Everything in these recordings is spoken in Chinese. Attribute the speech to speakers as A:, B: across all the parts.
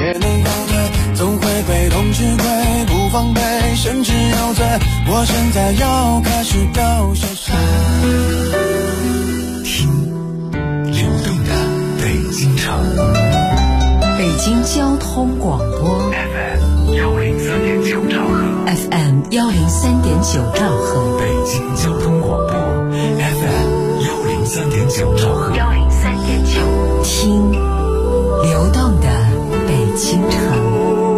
A: 别能倒退，总会被动吃亏，不防备，甚至有罪。我现在要开始表现谁？
B: 听流动的北京城，
C: 北京交通广播
B: FM 103.9兆赫
C: FM 103.9兆赫，
B: 北京交通广播 FM 103.9兆赫
C: 103.9，听流动的北京城。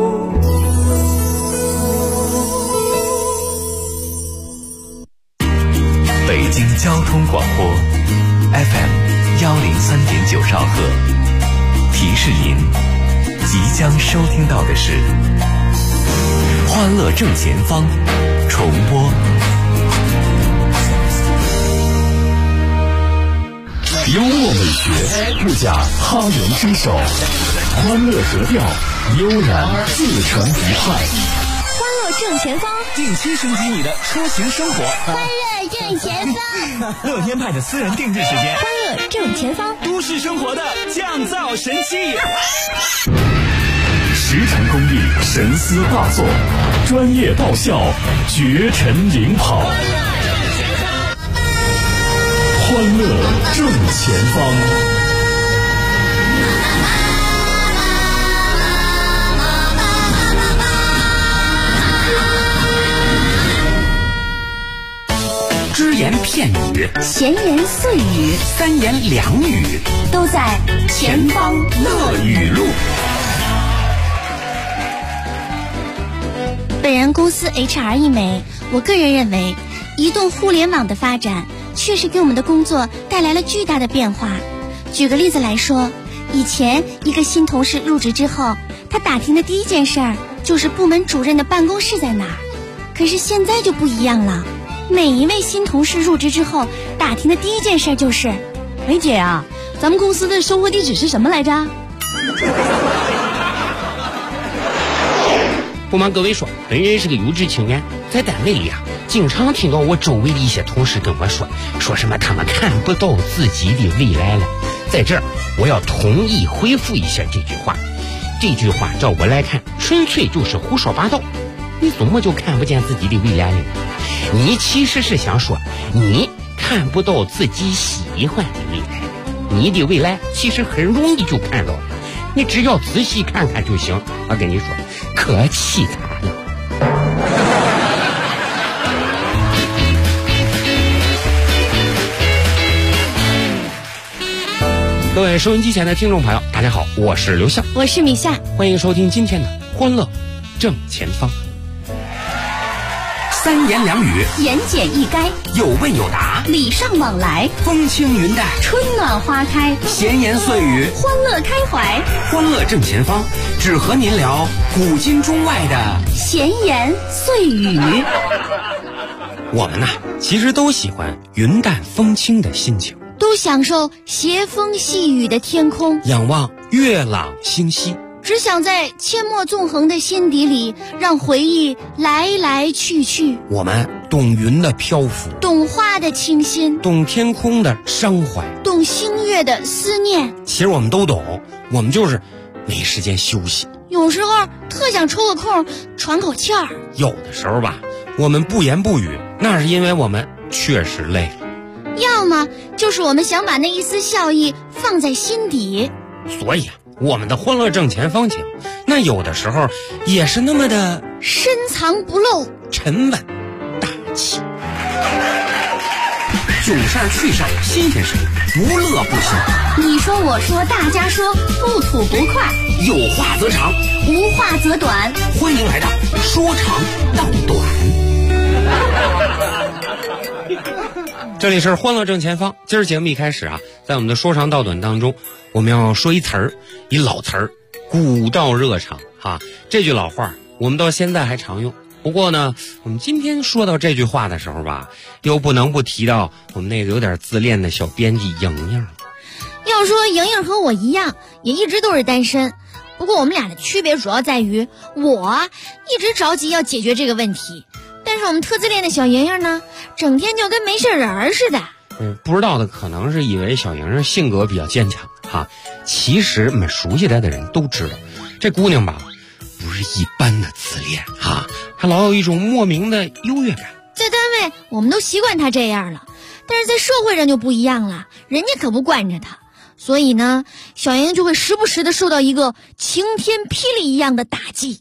B: 北京交通广播 FM 103.9兆赫，提示您即将收听到的是欢乐正前方重播。幽默美学，不假哈洋身手，欢乐格调，悠然自成一派。
D: 欢乐正前方，
E: 定期升级你的出行生活。
D: 欢乐正前方，
E: 乐天派的私人定制时间。
D: 欢乐正前方，
E: 都市生活的降噪神器。
B: 实诚公益，神思大作，专业爆笑，绝尘领跑。欢乐正前方。只言片语，
D: 闲言碎语，
B: 三言两语，
D: 都在前方
B: 乐语录。
D: 本人公司 HR 一枚，我个人认为，移动互联网的发展确实给我们的工作带来了巨大的变化。举个例子来说，以前一个新同事入职之后，他打听的第一件事儿就是部门主任的办公室在哪儿。可是现在就不一样了，每一位新同事入职之后，打听的第一件事就是：喂姐啊，咱们公司的收货地址是什么来着？
F: 不瞒各位说，本人是个有志青年，在单位里啊，经常听到我周围的一些同事跟我说什么他们看不到自己的未来了。在这儿，我要统一回复一下这句话。这句话照我来看，纯粹就是胡说八道。你怎么就看不见自己的未来了？你其实是想说，你看不到自己喜欢的未来。你的未来其实很容易就看到了，你只要仔细看看就行。我跟你说，可凄惨了。各位收音机前的听众朋友，大家好，我是刘向，
D: 我是米夏，
F: 欢迎收听今天的欢乐正前方。三言两语，
D: 言简意赅，
F: 有问有答，
D: 礼尚往来，
F: 风轻云淡，
D: 春暖花开，
F: 闲言碎语，
D: 欢乐开怀。
F: 欢乐正前方，只和您聊古今中外的
D: 闲言碎语。
F: 我们呐，其实都喜欢云淡风轻的心情，
D: 都享受斜风细雨的天空，
F: 仰望月朗星稀，
D: 只想在阡陌纵横的心底里，让回忆来来去去。
F: 我们懂云的漂浮，
D: 懂花的清新，
F: 懂天空的伤怀，
D: 懂星月的思念。
F: 其实我们都懂，我们就是没时间休息。
D: 有时候特想抽个空喘口气儿。
F: 有的时候吧，我们不言不语，那是因为我们确实累了。
D: 要么就是我们想把那一丝笑意放在心底。
F: 所以啊，我们的欢乐正前方情，那有的时候也是那么的
D: 深藏不露，
F: 沉稳大气。囧事儿趣事儿新鲜事儿，无乐不行。
D: 你说我说大家说，不吐不快，
F: 有话则长，
D: 无话则短。
F: 欢迎来到说长道短。这里是欢乐正前方。今儿节目一开始啊，在我们的说长道短当中，我们要说一词儿，一老词儿，古道热肠哈。这句老话我们到现在还常用。不过呢，我们今天说到这句话的时候吧，又不能不提到我们那个有点自恋的小编辑莹莹。
D: 要说莹莹和我一样，也一直都是单身。不过我们俩的区别主要在于，我一直着急要解决这个问题，但是我们特自恋的小莹莹呢，整天就跟没事人似的。
F: 不知道的可能是以为小莹莹性格比较坚强哈，其实我们熟悉她的人都知道， 这姑娘吧，不是一般的自恋啊，还老有一种莫名的优越感。
D: 在单位我们都习惯他这样了，但是在社会上就不一样了，人家可不惯着他。所以呢，小莹就会时不时的受到一个晴天霹雳一样的打击。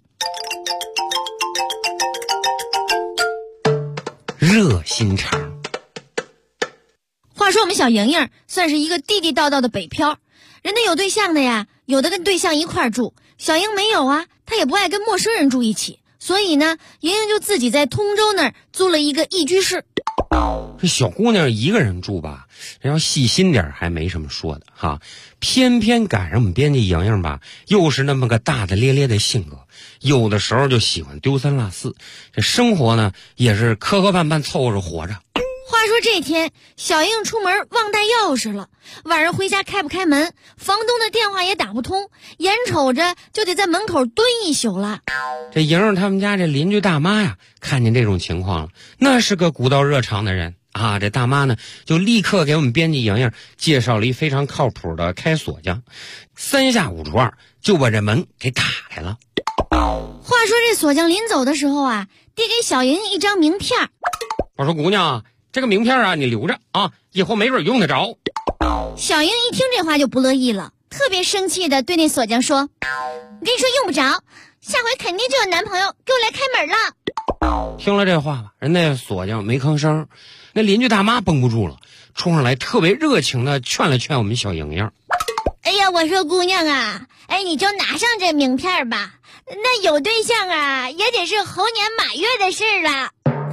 F: 热心肠。
D: 话说我们小莹莹算是一个地地道道的北漂，人家有对象的呀，有的跟对象一块儿住，小莹没有啊，她也不爱跟陌生人住一起，所以呢，莹莹就自己在通州那儿租了一个一居室。
F: 这小姑娘一个人住吧，这要细心点还没什么说的哈，偏偏赶上我们编辑莹莹吧，又是那么个大大咧咧的性格，有的时候就喜欢丢三落四，这生活呢也是磕磕绊绊凑合着活着。
D: 话说这天，小莹出门忘带钥匙了，晚上回家开不开门，房东的电话也打不通，眼瞅着就得在门口蹲一宿了。
F: 这莹莹他们家这邻居大妈呀，看见这种情况了，那是个古道热肠的人啊，这大妈呢就立刻给我们编辑莹莹介绍了一非常靠谱的开锁匠，3下5除2就把这门给打开了。
D: 话说这锁匠临走的时候啊，递给小莹一张名片。
F: 我说姑娘，这个名片啊你留着啊，以后没准用得着。
D: 小莹一听这话就不乐意了，特别生气的对那锁匠说，我跟你说用不着，下回肯定就有男朋友给我来开门了。
F: 听了这话吧，人那锁匠没吭声，那邻居大妈绷不住了，冲上来特别热情的劝了劝我们小莹莹。
D: 哎呀，我说姑娘啊，哎，你就拿上这名片吧，那有对象啊也得是猴年马月的事了。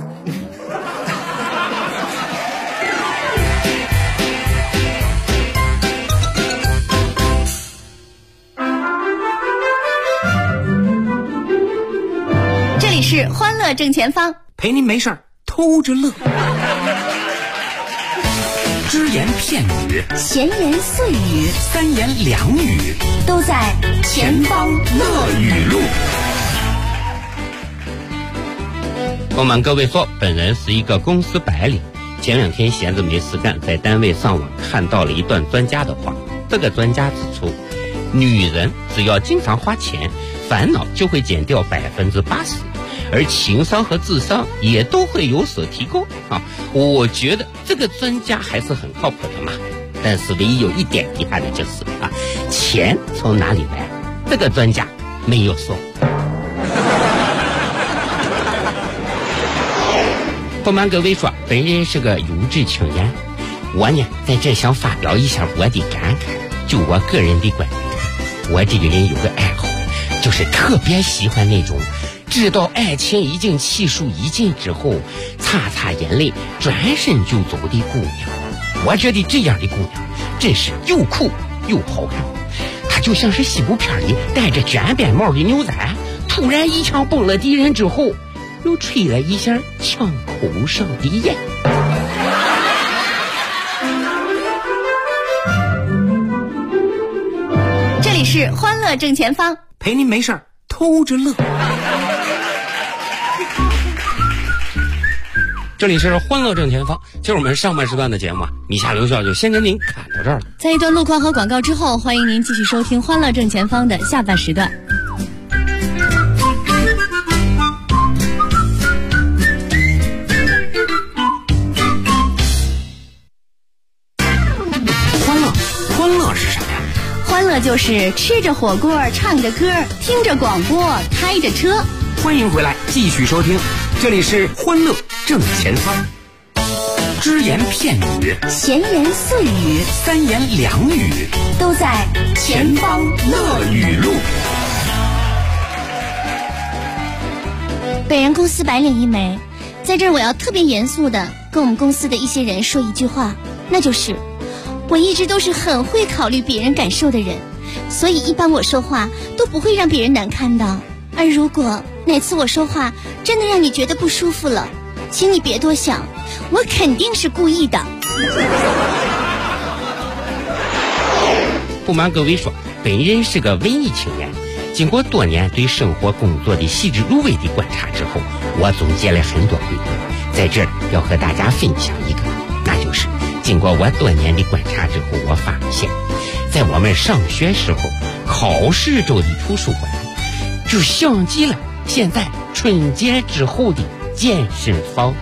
D: 这里是欢乐正前方，
E: 陪您没事儿偷着乐。只言片语，
C: 闲言碎语，
E: 三言两语，
C: 都在前方乐
E: 语录。
F: 不瞒各位说，本人是一个公司白领，前2天闲着没事干，在单位上网看到了一段专家的话。这个专家指出，女人只要经常花钱，烦恼就会减掉80%，而情商和智商也都会有所提高啊！我觉得这个专家还是很靠谱的嘛。但是唯一有一点遗憾的就是啊，钱从哪里来？这个专家没有说。不瞒各位说，本人是个有志青年，我呢在这想发表一下我的感慨。就我个人的观点，我这个人有个爱好，就是特别喜欢那种知道爱情已经气数已尽之后，擦擦眼泪转身就走的姑娘。我觉得这样的姑娘真是又酷又好看，她就像是西部片里戴着卷边帽的牛仔，突然一枪崩了敌人之后，又吹了一下枪口上的烟。
C: 这里是欢乐正前方，
E: 陪您没事儿偷着乐。
F: 这里是欢乐正前方，就是我们上半时段的节目啊，米夏刘笑就先跟您侃到这儿了。
C: 在一段路况和广告之后，欢迎您继续收听欢乐正前方的下半时段。
E: 欢乐是什么呀？
C: 欢乐就是吃着火锅，唱着歌，听着广播，开着车。
E: 欢迎回来，继续收听，这里是欢乐正前方。只言片语，
C: 闲言碎语，
E: 三言两语，
C: 都在前方
E: 乐语录。
D: 本人公司白领一枚，在这儿我要特别严肃的跟我们公司的一些人说一句话，那就是我一直都是很会考虑别人感受的人，所以一般我说话都不会让别人难堪的。而如果哪次我说话真的让你觉得不舒服了，请你别多想，我肯定是故意的。
F: 不瞒各位说，本人是个文艺青年，经过多年对生活工作的细致入微的观察之后，我总结了很多规律，在这儿要和大家分享一个，那就是经过我多年的观察之后，我发现在我们上学时候考试周的图书馆就像极了现在春节之后的健身房。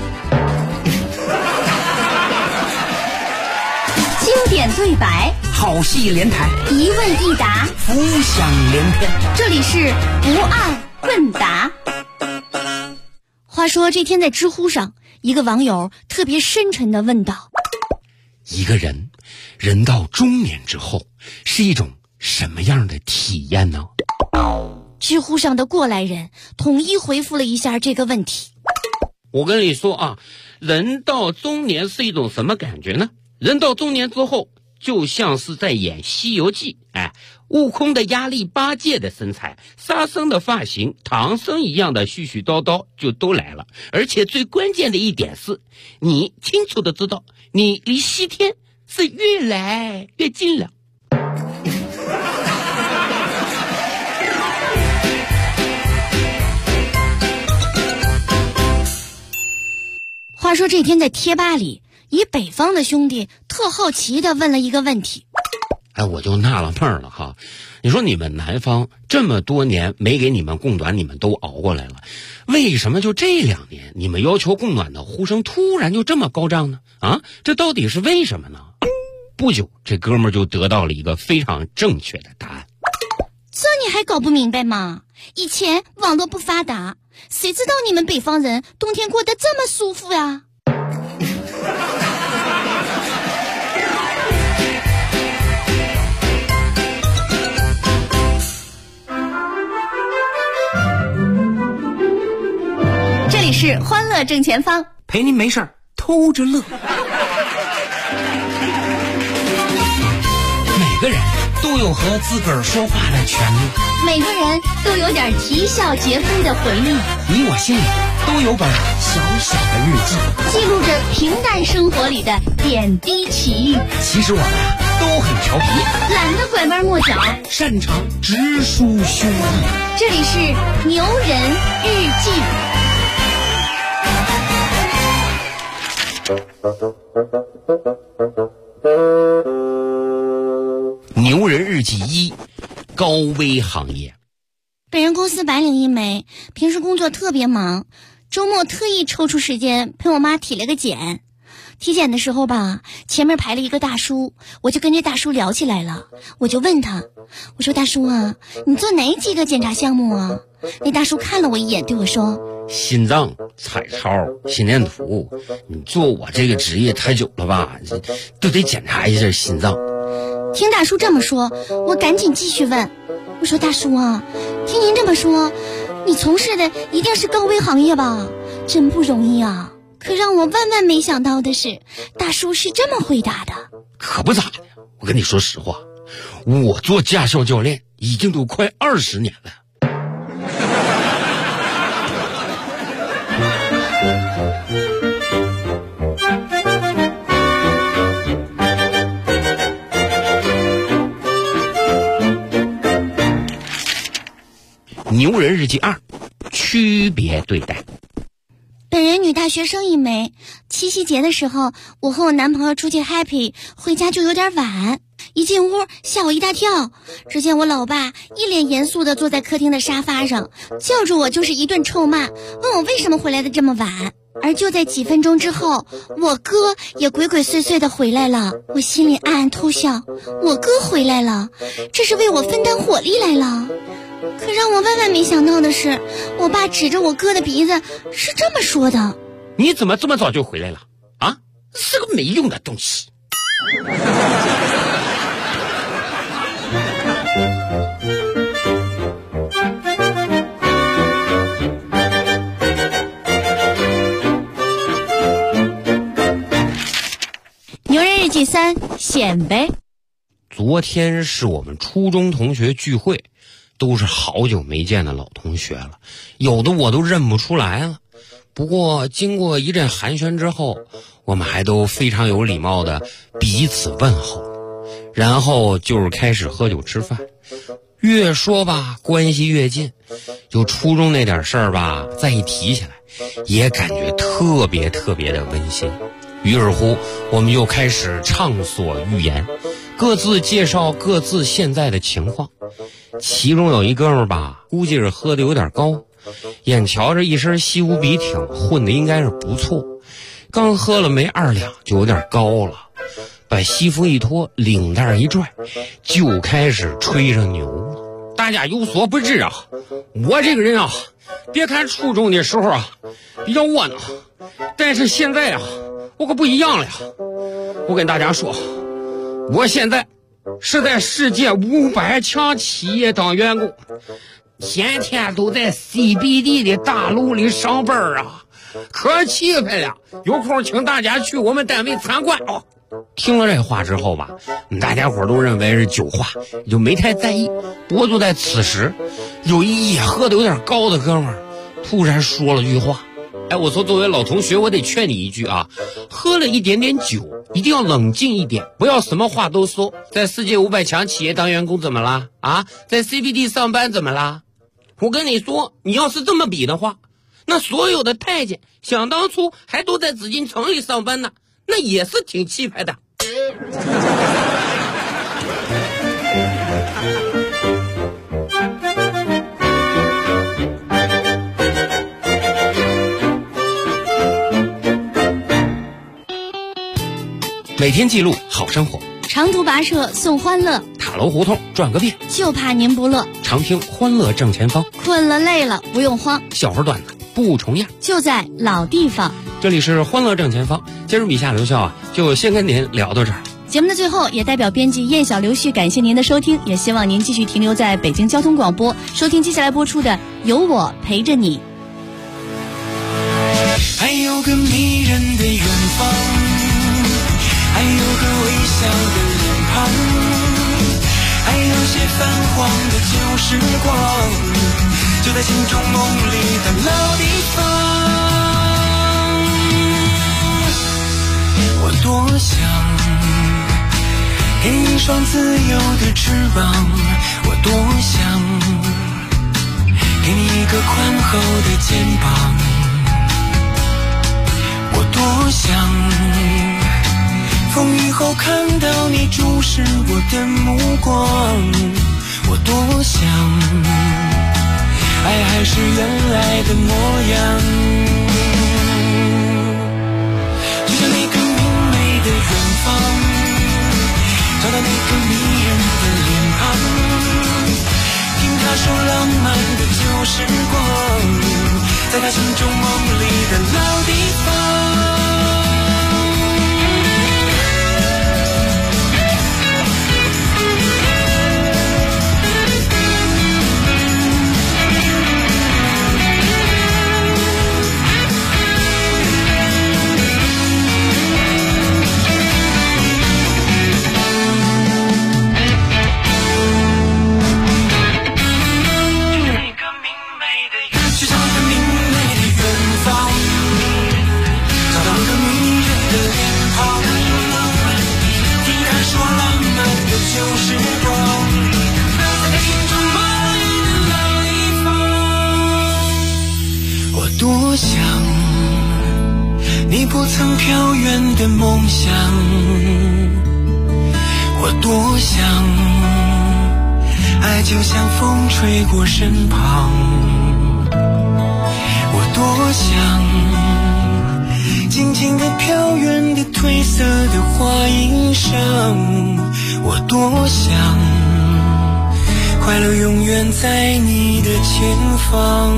C: 经典对白，
E: 好戏连台，
D: 一问一答，
E: 浮想联翩。
D: 这里是不二问答。话说这天在知乎上，一个网友特别深沉地问道：
F: 一个人到中年之后是一种什么样的体验呢？
D: 知乎上的过来人统一回复了一下这个问题。
F: 我跟你说啊，人到中年是一种什么感觉呢？人到中年之后就像是在演西游记，悟空的压力八戒的身材，沙僧的发型，唐僧一样的絮絮叨叨就都来了。而且最关键的一点是，你清楚的知道你离西天是越来越近了。
D: 话说这天在贴吧里，一北方的兄弟特好奇地问了一个问题。
F: 我就纳了闷了哈，你说你们南方这么多年没给你们供暖，你们都熬过来了，为什么就这2年你们要求供暖的呼声突然就这么高涨呢？这到底是为什么呢？不久，这哥们儿就得到了一个非常正确的答案。
D: 这你还搞不明白吗？以前网络不发达，谁知道你们北方人冬天过得这么舒服呀？这里是欢乐正前方，
E: 陪您没事儿偷着乐。每个人都有和自个儿说话的权利，
D: 每个人都有点啼笑皆非的回忆，
E: 你我心里都有本小小的日记，
D: 记录着平淡生活里的点滴奇遇。
E: 其实我们都很调皮，
D: 懒得拐弯抹角，
E: 擅长直抒胸臆。
D: 这里是牛人日记。
F: 牛人日记1，高危行业。
D: 本人公司白领一枚，平时工作特别忙，周末特意抽出时间陪我妈体了个检。体检的时候吧，前面排了一个大叔，我就跟这大叔聊起来了。我就问他，我说大叔啊，你做哪几个检查项目啊？那大叔看了我一眼，对我说：
F: 心脏、彩超、心电图，你做我这个职业太久了吧，都得检查一下心脏。
D: 听大叔这么说，我赶紧继续问，我说大叔啊，听您这么说，你从事的一定是高危行业吧？真不容易啊。可让我万万没想到的是，大叔是这么回答的：
F: 可不咋的，我跟你说实话，我做驾校教练已经都快20年了。牛人日记2，区别对待。
D: 本人女大学生一枚，七夕节的时候，我和我男朋友出去 happy， 回家就有点晚。一进屋吓我一大跳，只见我老爸一脸严肃地坐在客厅的沙发上，叫住我就是一顿臭骂，问我为什么回来的这么晚。而就在几分钟之后，我哥也鬼鬼祟祟地回来了。我心里暗暗偷笑，我哥回来了，这是为我分担火力来了。可让我万万没想到的是，我爸指着我哥的鼻子是这么说的：
F: 你怎么这么早就回来了啊？是个没用的东西。
D: 牛人日记3，显摆。
F: 昨天是我们初中同学聚会，都是好久没见的老同学了，有的我都认不出来了。不过经过一阵寒暄之后，我们还都非常有礼貌的彼此问候，然后就是开始喝酒吃饭。越说吧关系越近，就初中那点事儿吧，再一提起来也感觉特别特别的温馨。 于是乎，我们又开始畅所欲言，各自介绍各自现在的情况。其中有一哥们儿吧，估计是喝的有点高，眼瞧着一身西湖笔挺，混的应该是不错，刚喝了没2两就有点高了，把西服一脱，领带一拽，就开始吹上牛了。大家有所不知啊，我这个人啊，别看初中的时候啊比较窝囊，但是现在啊我可不一样了呀。我跟大家说，我现在是在世界500强企业当员工，天天都在 CBD 的大楼里上班啊，可气派了。有空请大家去我们单位参观哦。听了这话之后吧，大家伙都认为是酒话，就没太在意。不过就在此时，有一夜喝的有点高的哥们儿突然说了句话。哎，我说作为老同学，我得劝你一句啊，喝了一点点酒，一定要冷静一点，不要什么话都说。在世界500强企业当员工怎么啦？啊，在 CBD 上班怎么啦？我跟你说，你要是这么比的话，那所有的太监想当初还都在紫禁城里上班呢，那也是挺气派的。每天记录好生活，
D: 长途跋涉送欢乐，
F: 塔楼胡同转个遍，
D: 就怕您不乐。
F: 常听欢乐正前方，
D: 困了累了不用慌，
F: 笑话段子不重样，
D: 就在老地方。
F: 这里是欢乐正前方，今日笔下留校啊，就先跟您聊到这儿。
D: 节目的最后，也代表编辑燕小刘旭感谢您的收听，也希望您继续停留在北京交通广播，收听接下来播出的《有我陪着你》。
A: 还有个迷人的远方，还有个微笑的脸庞，还有些泛黄的旧时光，就在心中梦里的老地方。我多想给你一双自由的翅膀，我多想给你一个宽厚的肩膀，我多想风雨后看到你注视我的目光，我多想爱还是原来的模样，就像那个明媚的远方，找到那个迷人的脸庞，听他说浪漫的旧时光，在他心中梦里的老地方。多想你不曾飘远的梦想，我多想爱就像风吹过身旁，我多想静静地飘远的褪色的花衣裳，我多想快乐永远在你的前方。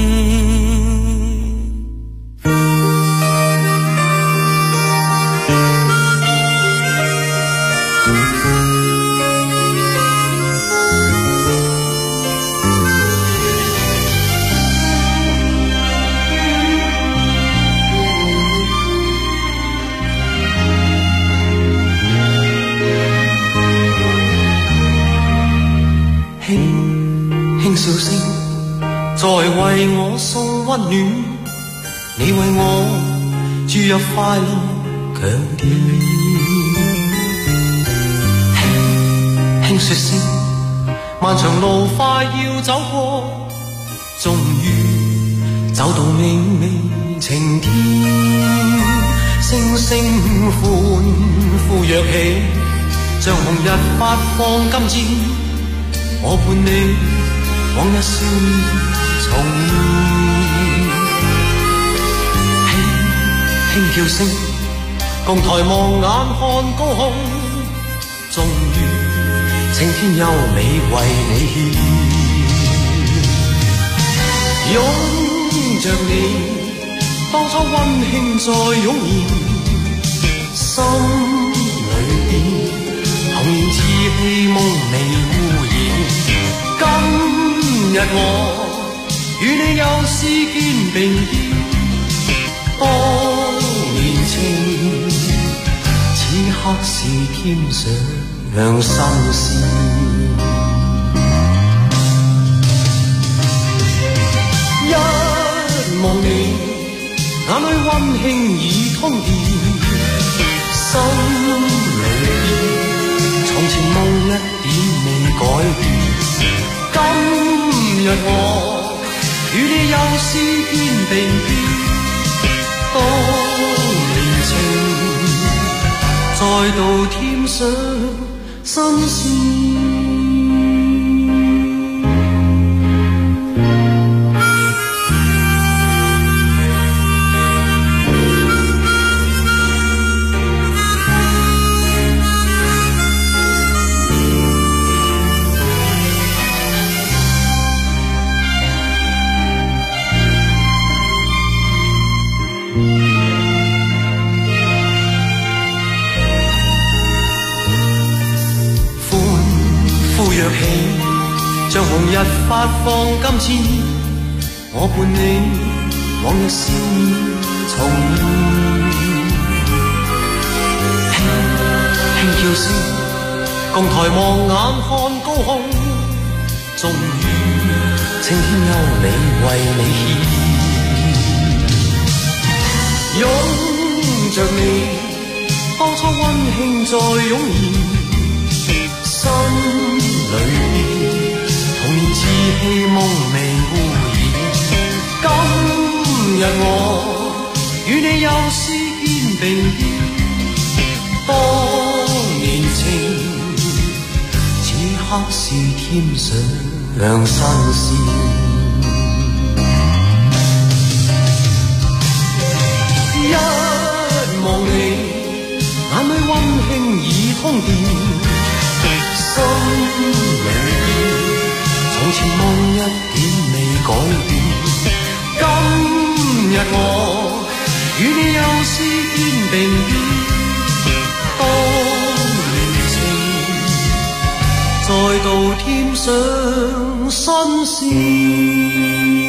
G: 輕笑聲在為我送溫暖，你為我注入快樂強電。輕說聲漫長路快要走過，終於走到明媚晴天。 聲聲歡呼躍起，像紅日發放金箭，我伴你往日少年重現。輕叫聲，共抬望眼看高空，終於青天優美為你獻，擁着你。當初溫馨再湧現，心裏邊童年稚氣夢未污染。今日我與你又試肩並肩，當年情此刻是添上新鮮。一望你眼裏溫馨已通電，心裏邊從前夢一點未改變。今日我與你又試肩並肩，當年情再度添上新鮮。像紅日發放金箭，我伴你往日少年重現。輕叫聲，共抬望眼看高空，終於青天優美為你獻，擁着你當初溫馨再湧現，心裏邊童年稚氣夢未污染。今日我與你又試肩並肩，當年情此刻是添上新鮮。一望你眼裏溫馨已通電，心裏邊從前夢一點未改變。今日我與你又試肩並肩，當年情再度添上新鮮。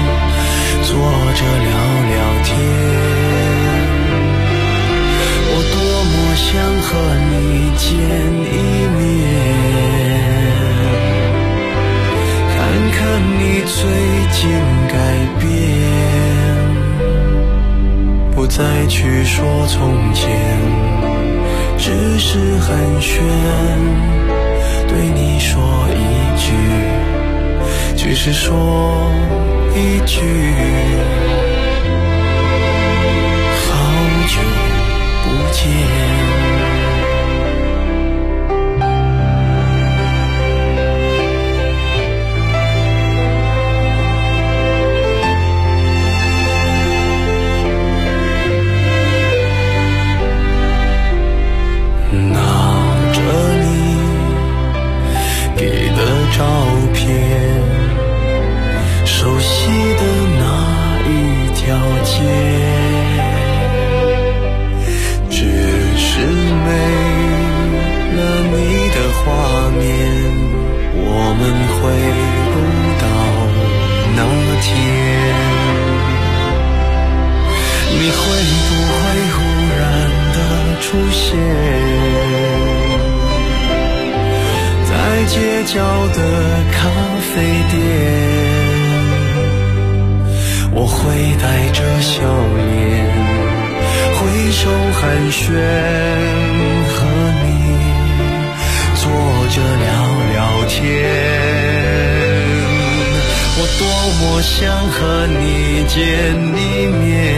G: 坐着聊聊天，我
A: 想和你见一面，看看你最近改变，不再去说从前，只是寒暄，对你说一句，只是说一句，好久不见。照片，熟悉的那一条街，只是没了你的画面，我们回不到那天。你会不会忽然的出现在街角的咖啡店，我会带着笑脸挥手寒暄，和你坐着聊聊天。我多么想和你见一面，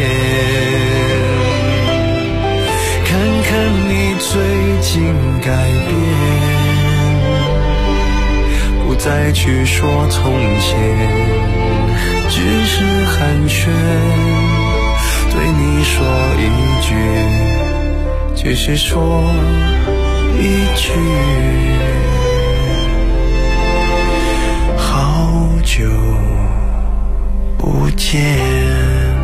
A: 看看你最近改变，不再去说从前，只是寒暄，对你说一句，只是说一句，好久不见。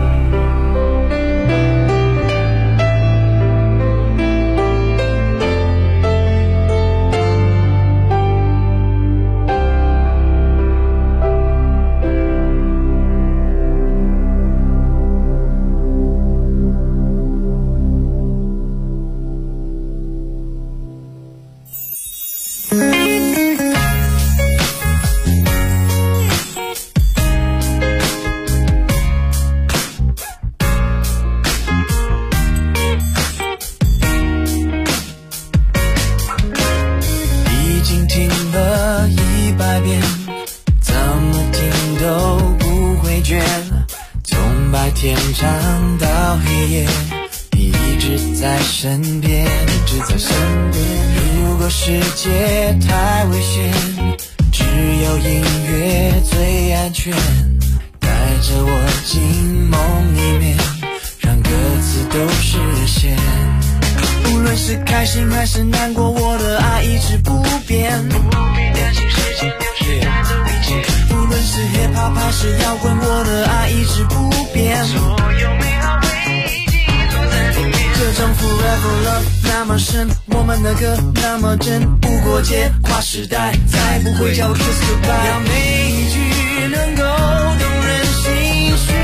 H: 身边，一直在身边。如果世界太危险，只有音乐最安全。带着我进梦里面，让歌词都实现。无论是开心还是难过，我的爱一直不变。不必担心时间流逝带走一切。无论是 hip hop 还是摇滚，我的爱一直不变。所有美好回忆记录在里面。这种 forever love 那么深，我们的歌那么真，不过界跨时代，再不会叫我 kiss goodbye。让每一句能够动人心弦，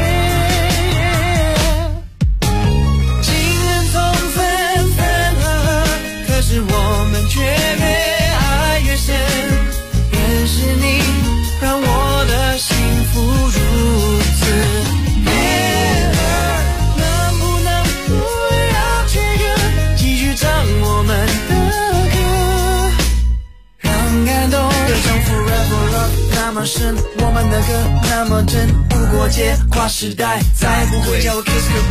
H: 情人从分分合合，可是我们却越爱越深。认识你让我的幸福如此。我们的歌让感动这种 forever love 那么深，我们的歌那么真，不过界跨时代，再不会叫我 kiss goodbye。